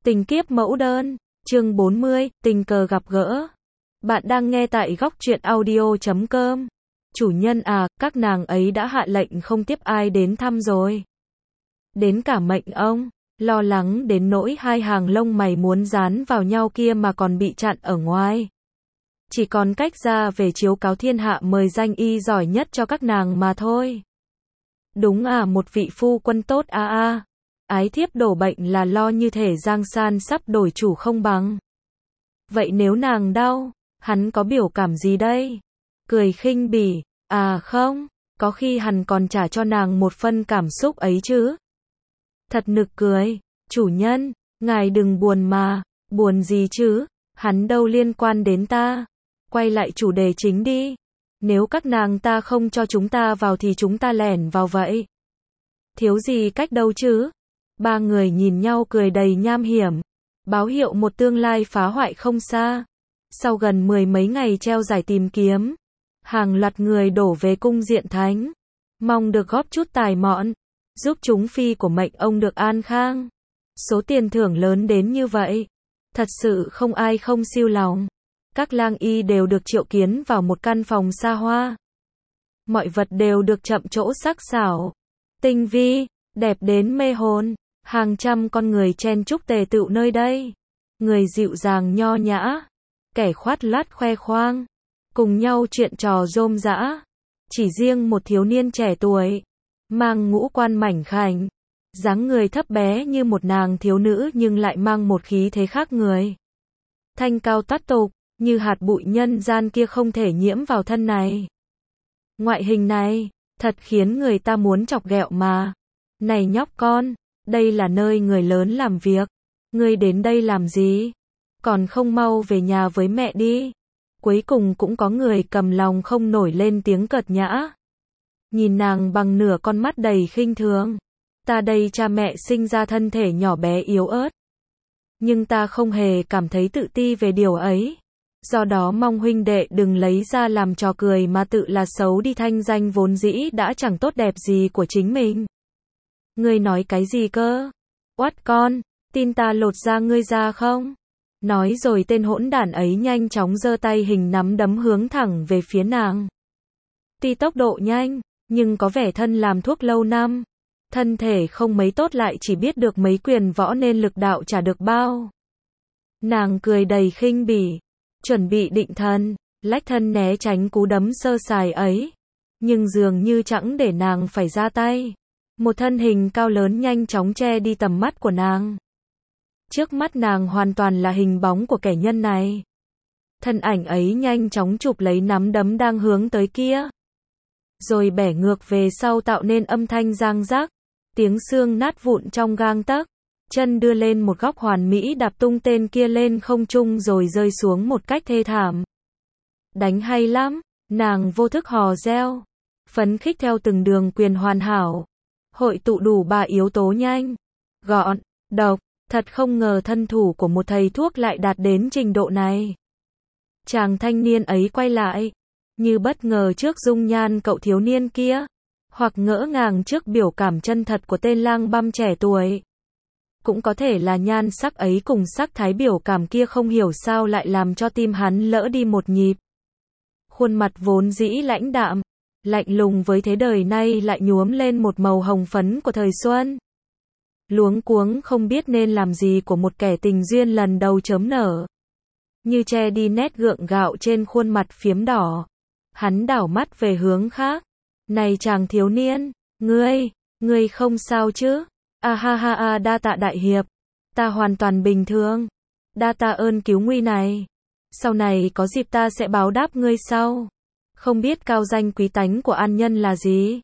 Tình kiếp mẫu đơn, chương 40, tình cờ gặp gỡ. Bạn đang nghe tại góc truyện audio.com. Chủ nhân à, các nàng ấy đã hạ lệnh không tiếp ai đến thăm rồi. Đến cả mệnh ông, lo lắng đến nỗi hai hàng lông mày muốn dán vào nhau kia mà còn bị chặn ở ngoài. Chỉ còn cách ra về chiếu cáo thiên hạ mời danh y giỏi nhất cho các nàng mà thôi. Đúng à, một vị phu quân tốt à. Ái thiếp đổ bệnh là lo như thể giang san sắp đổi chủ không bằng. Vậy nếu nàng đau, hắn có biểu cảm gì đây? Cười khinh bỉ, à không, có khi hắn còn trả cho nàng một phân cảm xúc ấy chứ. Thật nực cười, chủ nhân, ngài đừng buồn mà, buồn gì chứ, hắn đâu liên quan đến ta. Quay lại chủ đề chính đi, nếu các nàng ta không cho chúng ta vào thì chúng ta lẻn vào vậy. Thiếu gì cách đâu chứ. Ba người nhìn nhau cười đầy nham hiểm, báo hiệu một tương lai phá hoại không xa. Sau gần 10 mấy ngày treo giải tìm kiếm, hàng loạt người đổ về cung Diện Thánh, mong được góp chút tài mọn, giúp chúng phi của mệnh ông được an khang. Số tiền thưởng lớn đến như vậy, thật sự không ai không siêu lòng. Các lang y đều được triệu kiến vào một căn phòng xa hoa. Mọi vật đều được chậm trổ sắc sảo, tinh vi, đẹp đến mê hồn. Hàng trăm con người chen chúc tề tựu nơi đây. Người dịu dàng nho nhã, kẻ khoát lác khoe khoang, cùng nhau chuyện trò rôm rã. Chỉ riêng một thiếu niên trẻ tuổi, mang ngũ quan mảnh khảnh, dáng người thấp bé như một nàng thiếu nữ nhưng lại mang một khí thế khác người. Thanh cao toát tục, như hạt bụi nhân gian kia không thể nhiễm vào thân này. Ngoại hình này, thật khiến người ta muốn chọc ghẹo mà. Này nhóc con, đây là nơi người lớn làm việc. Ngươi đến đây làm gì? Còn không mau về nhà với mẹ đi. Cuối cùng cũng có người cầm lòng không nổi lên tiếng cợt nhã. Nhìn nàng bằng nửa con mắt đầy khinh thường. Ta đây cha mẹ sinh ra thân thể nhỏ bé yếu ớt. Nhưng ta không hề cảm thấy tự ti về điều ấy. Do đó mong huynh đệ đừng lấy ra làm trò cười mà tự là xấu đi thanh danh vốn dĩ đã chẳng tốt đẹp gì của chính mình. Ngươi nói cái gì cơ? Oát con, tin ta lột da ngươi ra không? Nói rồi tên hỗn đản ấy nhanh chóng giơ tay hình nắm đấm hướng thẳng về phía nàng. Tuy tốc độ nhanh, nhưng có vẻ thân làm thuốc lâu năm. Thân thể không mấy tốt lại chỉ biết được mấy quyền võ nên lực đạo chả được bao. Nàng cười đầy khinh bỉ, chuẩn bị định thần, lách thân né tránh cú đấm sơ sài ấy. Nhưng dường như chẳng để nàng phải ra tay. Một thân hình cao lớn nhanh chóng che đi tầm mắt của nàng. Trước mắt nàng hoàn toàn là hình bóng của kẻ nhân này. Thân ảnh ấy nhanh chóng chụp lấy nắm đấm đang hướng tới kia. Rồi bẻ ngược về sau tạo nên âm thanh giang rác. Tiếng xương nát vụn trong gang tấc. Chân đưa lên một góc hoàn mỹ đạp tung tên kia lên không trung rồi rơi xuống một cách thê thảm. Đánh hay lắm, nàng vô thức hò reo. Phấn khích theo từng đường quyền hoàn hảo. Hội tụ đủ 3 yếu tố nhanh, gọn, độc, thật không ngờ thân thủ của một thầy thuốc lại đạt đến trình độ này. Chàng thanh niên ấy quay lại, như bất ngờ trước dung nhan cậu thiếu niên kia, hoặc ngỡ ngàng trước biểu cảm chân thật của tên lang băm trẻ tuổi. Cũng có thể là nhan sắc ấy cùng sắc thái biểu cảm kia không hiểu sao lại làm cho tim hắn lỡ đi một nhịp. Khuôn mặt vốn dĩ lãnh đạm, lạnh lùng với thế đời nay lại nhuốm lên một màu hồng phấn của thời xuân. Luống cuống không biết nên làm gì của một kẻ tình duyên lần đầu chớm nở. Như che đi nét gượng gạo trên khuôn mặt phiếm đỏ. Hắn đảo mắt về hướng khác. Này chàng thiếu niên, ngươi không sao chứ? À ha ha ha, đa tạ đại hiệp. Ta hoàn toàn bình thường. Đa tạ ơn cứu nguy này. Sau này có dịp ta sẽ báo đáp ngươi sau. Không biết cao danh quý tánh của an nhân là gì?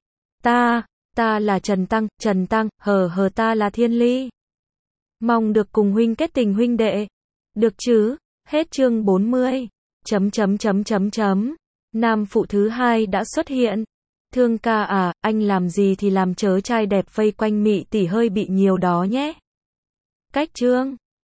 Ta là Trần Tăng, ta là Thiên Ly. Mong được cùng huynh kết tình huynh đệ. Được chứ? Hết chương 40. Nam phụ thứ hai đã xuất hiện. Thương ca à, anh làm gì thì làm chớ trai đẹp vây quanh mị tỷ hơi bị nhiều đó nhé. Cách chương.